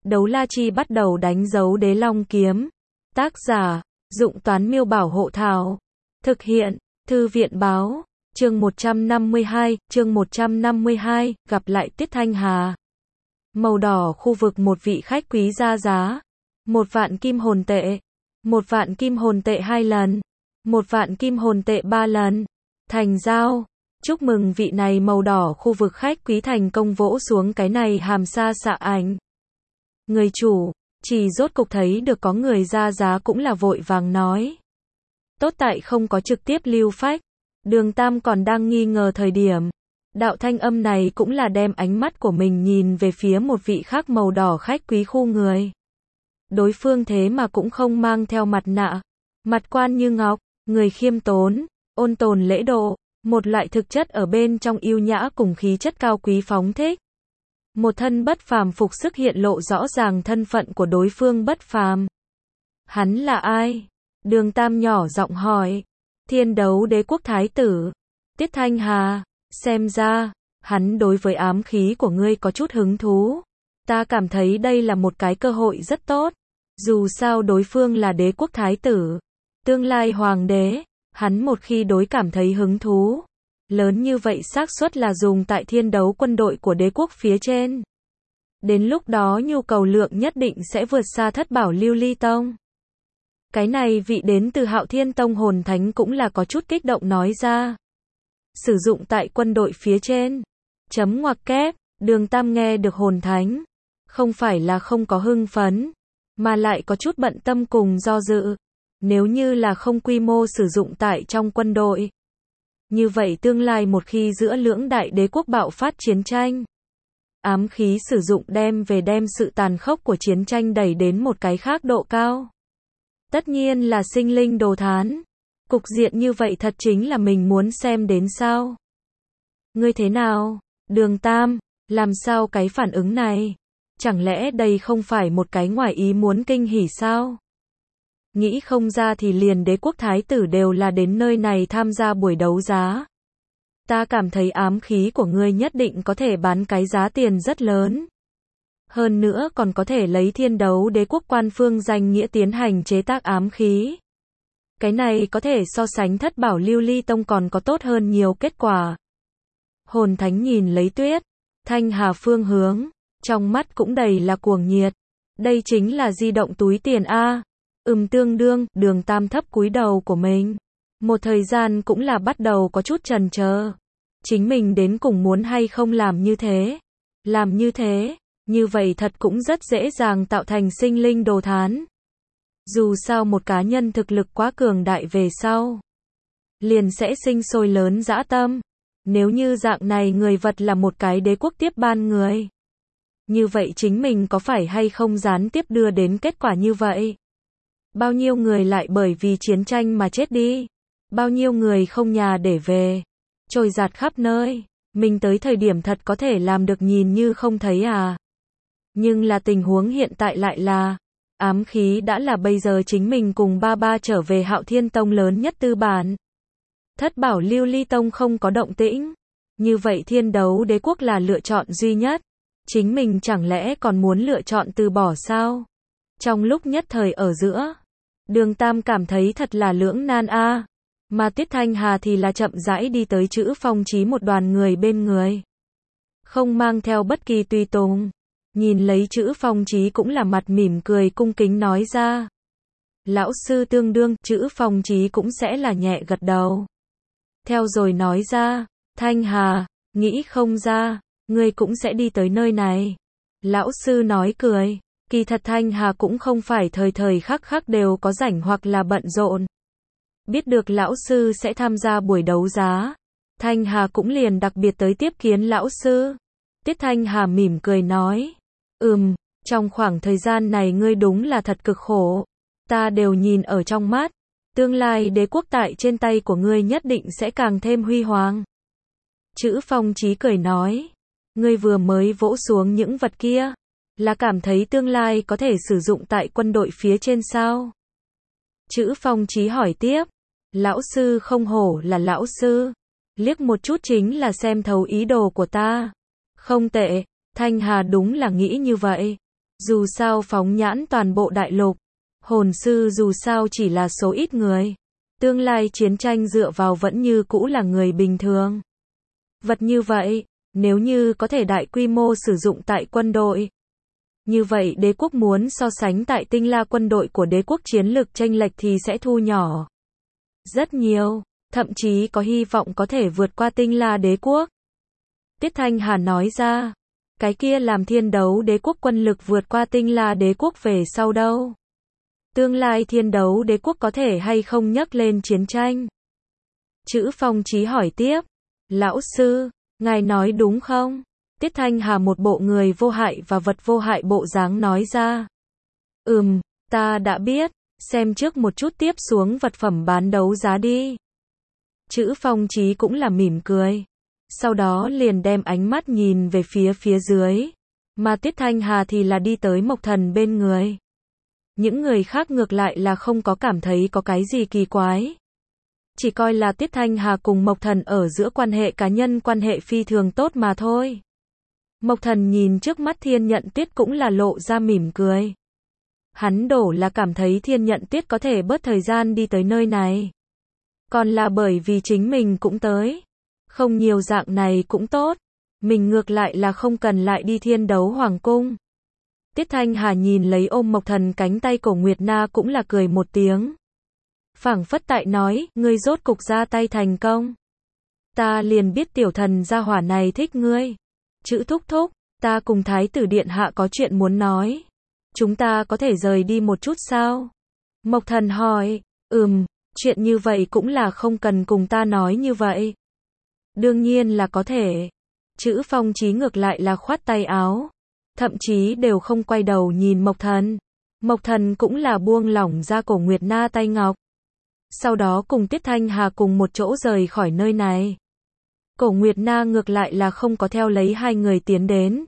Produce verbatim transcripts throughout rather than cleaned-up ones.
Đấu la chi bắt đầu đánh dấu đế long kiếm. Tác giả, Dụng Toán Miêu Bảo Hộ Thảo. Thực hiện, Thư viện Báo. Chương một trăm năm mươi hai, chương một trăm năm mươi hai, gặp lại Tiết Thanh Hà. Màu đỏ khu vực một vị khách quý ra giá. Một vạn kim hồn tệ. Một vạn kim hồn tệ hai lần. Một vạn kim hồn tệ ba lần. Thành giao. Chúc mừng vị này màu đỏ khu vực khách quý thành công vỗ xuống cái này hàm xa xạ ảnh. Người chủ, chỉ rốt cục thấy được có người ra giá cũng là vội vàng nói. Tốt tại không có trực tiếp lưu phách. Đường Tam còn đang nghi ngờ thời điểm. Đạo thanh âm này cũng là đem ánh mắt của mình nhìn về phía một vị khác màu đỏ khách quý khu người. Đối phương thế mà cũng không mang theo mặt nạ. Mặt quan như ngọc, người khiêm tốn, ôn tồn lễ độ, một loại thực chất ở bên trong yêu nhã cùng khí chất cao quý phóng thích. Một thân bất phàm phục sức hiện lộ rõ ràng thân phận của đối phương bất phàm. Hắn là ai? Đường Tam nhỏ giọng hỏi. Thiên Đấu Đế Quốc Thái tử. Tiết Thanh Hà. Xem ra, hắn đối với ám khí của ngươi có chút hứng thú. Ta cảm thấy đây là một cái cơ hội rất tốt. Dù sao đối phương là đế quốc thái tử, tương lai hoàng đế, hắn một khi đối cảm thấy hứng thú, lớn như vậy xác suất là dùng tại thiên đấu quân đội của đế quốc phía trên. Đến lúc đó nhu cầu lượng nhất định sẽ vượt xa Thất Bảo Lưu Ly Tông. Cái này vị đến từ Hạo Thiên Tông hồn thánh cũng là có chút kích động nói ra. Sử dụng tại quân đội phía trên. Chấm ngoặc kép, Đường Tam nghe được hồn thánh. Không phải là không có hưng phấn, mà lại có chút bận tâm cùng do dự. Nếu như là không quy mô sử dụng tại trong quân đội. Như vậy tương lai một khi giữa lưỡng đại đế quốc bạo phát chiến tranh. Ám khí sử dụng đem về đem sự tàn khốc của chiến tranh đẩy đến một cái khác độ cao. Tất nhiên là sinh linh đồ thán. Cục diện như vậy thật chính là mình muốn xem đến sao. Ngươi thế nào? Đường Tam, làm sao cái phản ứng này? Chẳng lẽ đây không phải một cái ngoài ý muốn kinh hỉ sao? Nghĩ không ra thì liền đế quốc thái tử đều là đến nơi này tham gia buổi đấu giá. Ta cảm thấy ám khí của ngươi nhất định có thể bán cái giá tiền rất lớn. Hơn nữa còn có thể lấy thiên đấu đế quốc quan phương danh nghĩa tiến hành chế tác ám khí. Cái này có thể so sánh Thất Bảo Lưu Ly Tông còn có tốt hơn nhiều kết quả. Hồn thánh nhìn lấy Tuyết Thanh Hà phương hướng, trong mắt cũng đầy là cuồng nhiệt. Đây chính là di động túi tiền a. Ừm tương đương, Đường Tam thấp cúi đầu của mình. Một thời gian cũng là bắt đầu có chút chần chờ. Chính mình đến cùng muốn hay không làm như thế. Làm như thế, như vậy thật cũng rất dễ dàng tạo thành sinh linh đồ thán. Dù sao một cá nhân thực lực quá cường đại về sau, liền sẽ sinh sôi lớn dã tâm. Nếu như dạng này người vật là một cái đế quốc tiếp ban người. Như vậy chính mình có phải hay không gián tiếp đưa đến kết quả như vậy? Bao nhiêu người lại bởi vì chiến tranh mà chết đi? Bao nhiêu người không nhà để về? Trôi dạt khắp nơi. Mình tới thời điểm thật có thể làm được nhìn như không thấy à? Nhưng là tình huống hiện tại lại là ám khí đã là bây giờ chính mình cùng ba ba trở về Hạo Thiên Tông lớn nhất tư bản. Thất Bảo Lưu Ly Tông không có động tĩnh. Như vậy thiên đấu đế quốc là lựa chọn duy nhất. Chính mình chẳng lẽ còn muốn lựa chọn từ bỏ sao? Trong lúc nhất thời ở giữa, Đường Tam cảm thấy thật là lưỡng nan a. Mà Tiết Thanh Hà thì là chậm rãi đi tới Chữ Phong Chí một đoàn người bên người. Không mang theo bất kỳ tùy tùng. Nhìn lấy Chữ Phong Chí cũng là mặt mỉm cười cung kính nói ra. Lão sư tương đương, Chữ Phong Chí cũng sẽ là nhẹ gật đầu. Theo rồi nói ra, Thanh Hà, nghĩ không ra, ngươi cũng sẽ đi tới nơi này. Lão sư nói cười, kỳ thật Thanh Hà cũng không phải thời thời khắc khắc đều có rảnh hoặc là bận rộn. Biết được lão sư sẽ tham gia buổi đấu giá, Thanh Hà cũng liền đặc biệt tới tiếp kiến lão sư. Tiết Thanh Hà mỉm cười nói, ừm, trong khoảng thời gian này ngươi đúng là thật cực khổ. Ta đều nhìn ở trong mắt. Tương lai đế quốc tại trên tay của ngươi nhất định sẽ càng thêm huy hoàng. Chữ Phong Chí cười nói, ngươi vừa mới vỗ xuống những vật kia, là cảm thấy tương lai có thể sử dụng tại quân đội phía trên sao? Chữ Phong Chí hỏi tiếp, lão sư không hổ là lão sư, liếc một chút chính là xem thấu ý đồ của ta. Không tệ, Thanh Hà đúng là nghĩ như vậy. Dù sao phóng nhãn toàn bộ đại lục, hồn sư dù sao chỉ là số ít người. Tương lai chiến tranh dựa vào vẫn như cũ là người bình thường. Vật như vậy, nếu như có thể đại quy mô sử dụng tại quân đội, như vậy đế quốc muốn so sánh tại tinh la quân đội của đế quốc chiến lực chênh lệch thì sẽ thu nhỏ rất nhiều, thậm chí có hy vọng có thể vượt qua tinh la đế quốc. Tiết Thanh Hà nói ra, cái kia làm thiên đấu đế quốc quân lực vượt qua tinh la đế quốc về sau đâu. Tương lai thiên đấu đế quốc có thể hay không nhắc lên chiến tranh? Chữ Phong Chí hỏi tiếp, lão sư, ngài nói đúng không? Tiết Thanh Hà một bộ người vô hại và vật vô hại bộ dáng nói ra. Ừm, ta đã biết, xem trước một chút tiếp xuống vật phẩm bán đấu giá đi. Chữ Phong Chí cũng là mỉm cười. Sau đó liền đem ánh mắt nhìn về phía phía dưới. Mà Tiết Thanh Hà thì là đi tới Mộc Thần bên người. Những người khác ngược lại là không có cảm thấy có cái gì kỳ quái. Chỉ coi là Tiết Thanh Hà cùng Mộc Thần ở giữa quan hệ cá nhân quan hệ phi thường tốt mà thôi. Mộc Thần nhìn trước mắt Thiên Nhận Tuyết cũng là lộ ra mỉm cười. Hắn đổ là cảm thấy Thiên Nhận Tuyết có thể bớt thời gian đi tới nơi này. Còn là bởi vì chính mình cũng tới. Không nhiều dạng này cũng tốt. Mình ngược lại là không cần lại đi thiên đấu hoàng cung. Tiết Thanh Hà nhìn lấy ôm Mộc Thần cánh tay Cổ Nguyệt Na cũng là cười một tiếng. Phảng phất tại nói, ngươi rốt cục ra tay thành công. Ta liền biết tiểu thần gia hỏa này thích ngươi. Chữ thúc thúc, ta cùng Thái tử điện hạ có chuyện muốn nói. Chúng ta có thể rời đi một chút sao? Mộc Thần hỏi, ừm, chuyện như vậy cũng là không cần cùng ta nói như vậy. Đương nhiên là có thể. Chữ Phong Chí ngược lại là khoát tay áo. Thậm chí đều không quay đầu nhìn Mộc Thần. Mộc Thần cũng là buông lỏng ra Cổ Nguyệt Na tay ngọc. Sau đó cùng Tiết Thanh Hà cùng một chỗ rời khỏi nơi này. Cổ Nguyệt Na ngược lại là không có theo lấy hai người tiến đến.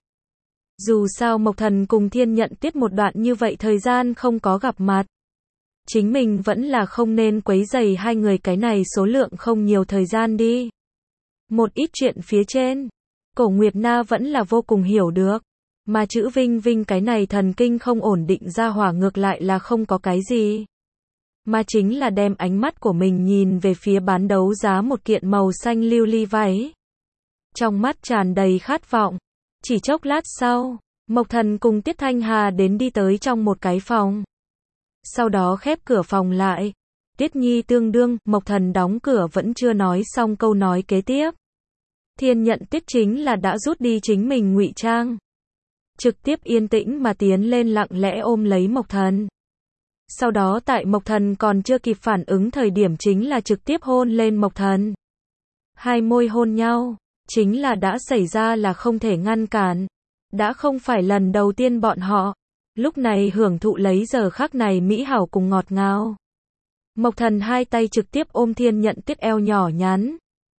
Dù sao Mộc Thần cùng Thiên Nhận Tuyết một đoạn như vậy thời gian không có gặp mặt. Chính mình vẫn là không nên quấy rầy hai người cái này số lượng không nhiều thời gian đi. Một ít chuyện phía trên, Cổ Nguyệt Na vẫn là vô cùng hiểu được. Mà chữ Vinh Vinh cái này thần kinh không ổn định ra hỏa ngược lại là không có cái gì. Mà chính là đem ánh mắt của mình nhìn về phía bán đấu giá một kiện màu xanh lưu ly váy. Trong mắt tràn đầy khát vọng. Chỉ chốc lát sau, Mộc Thần cùng Tiết Thanh Hà đến đi tới trong một cái phòng. Sau đó khép cửa phòng lại. Tiết Nhi tương đương, Mộc Thần đóng cửa vẫn chưa nói xong câu nói kế tiếp. Thiên Nhận Tuyết chính là đã rút đi chính mình ngụy trang. Trực tiếp yên tĩnh mà tiến lên lặng lẽ ôm lấy Mộc Thần. Sau đó tại Mộc Thần còn chưa kịp phản ứng thời điểm chính là trực tiếp hôn lên Mộc Thần. Hai môi hôn nhau, chính là đã xảy ra là không thể ngăn cản. Đã không phải lần đầu tiên bọn họ, lúc này hưởng thụ lấy giờ khắc này mỹ hảo cùng ngọt ngào. Mộc Thần hai tay trực tiếp ôm Thiên Nhận Tuyết eo nhỏ nhắn.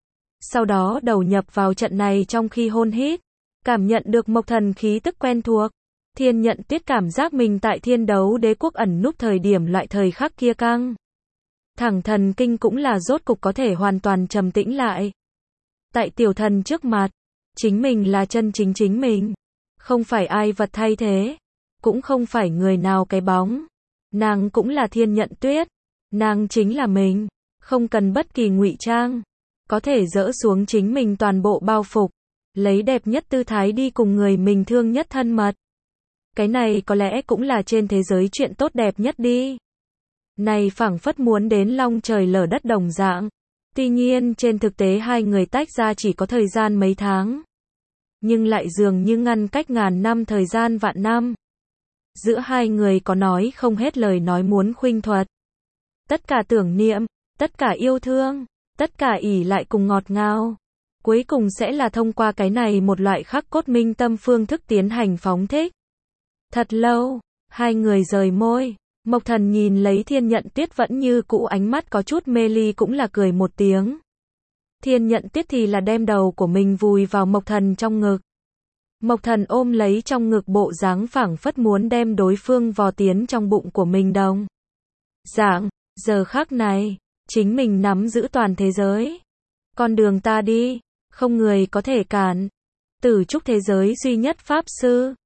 Sau đó đầu nhập vào trận này trong khi hôn hít. Cảm nhận được Mộc Thần khí tức quen thuộc. Thiên Nhận Tuyết cảm giác mình tại thiên đấu đế quốc ẩn núp thời điểm loại thời khắc kia căng. Thẳng thần kinh cũng là rốt cục có thể hoàn toàn trầm tĩnh lại. Tại tiểu thần trước mặt, chính mình là chân chính chính mình. Không phải ai vật thay thế. Cũng không phải người nào cái bóng. Nàng cũng là Thiên Nhận Tuyết. Nàng chính là mình. Không cần bất kỳ ngụy trang. Có thể dỡ xuống chính mình toàn bộ bao phục. Lấy đẹp nhất tư thái đi cùng người mình thương nhất thân mật. Cái này có lẽ cũng là trên thế giới chuyện tốt đẹp nhất đi. Này phảng phất muốn đến long trời lở đất đồng dạng. Tuy nhiên trên thực tế hai người tách ra chỉ có thời gian mấy tháng. Nhưng lại dường như ngăn cách ngàn năm thời gian vạn năm. Giữa hai người có nói không hết lời nói muốn khuynh thuật. Tất cả tưởng niệm, tất cả yêu thương, tất cả ỷ lại cùng ngọt ngào. Cuối cùng sẽ là thông qua cái này một loại khắc cốt minh tâm phương thức tiến hành phóng thích. Thật lâu, hai người rời môi. Mộc Thần nhìn lấy Thiên Nhận Tuyết vẫn như cũ ánh mắt có chút mê ly cũng là cười một tiếng. Thiên Nhận Tuyết thì là đem đầu của mình vùi vào Mộc Thần trong ngực. Mộc Thần ôm lấy trong ngực bộ dáng phảng phất muốn đem đối phương vò tiến trong bụng của mình đồng. Dạng, giờ khắc này, chính mình nắm giữ toàn thế giới. Con đường ta đi, không người có thể cản. Tử trúc thế giới duy nhất pháp sư.